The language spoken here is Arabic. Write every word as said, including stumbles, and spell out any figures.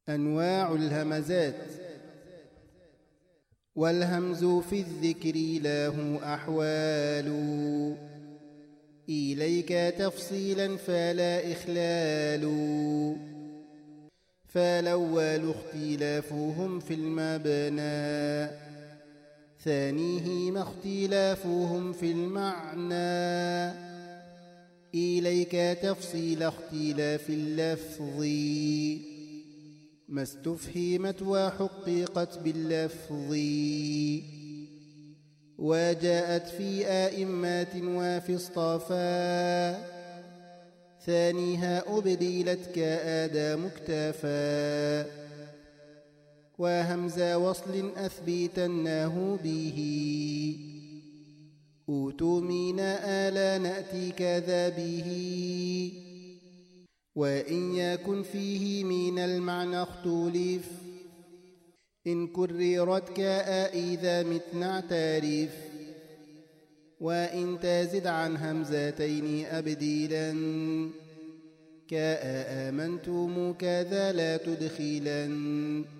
أنواع الهمزات. والهمز في الذكر له أحوال، إليك تفصيلا فلا إخلال. فالأول اختلافهم في المبنى، ثانيهما اختلافهم في المعنى. إليك تفصيل اختلاف اللفظ، ما استفهمت وحققت باللفظ. وجاءت في آئمات وفي اصطفى، ثانيها أبدلت كآدى مكتفى. وهمز وصل أثبتناه به، أوتمينا آلا نأتي كذا به. وإن يكن فيه من المعنى اختلف، إن كررت كاء إذا متنا اعترف. وإن تزد عن همزتين أبديلا، كاء آمنتم كذا لا تدخلا.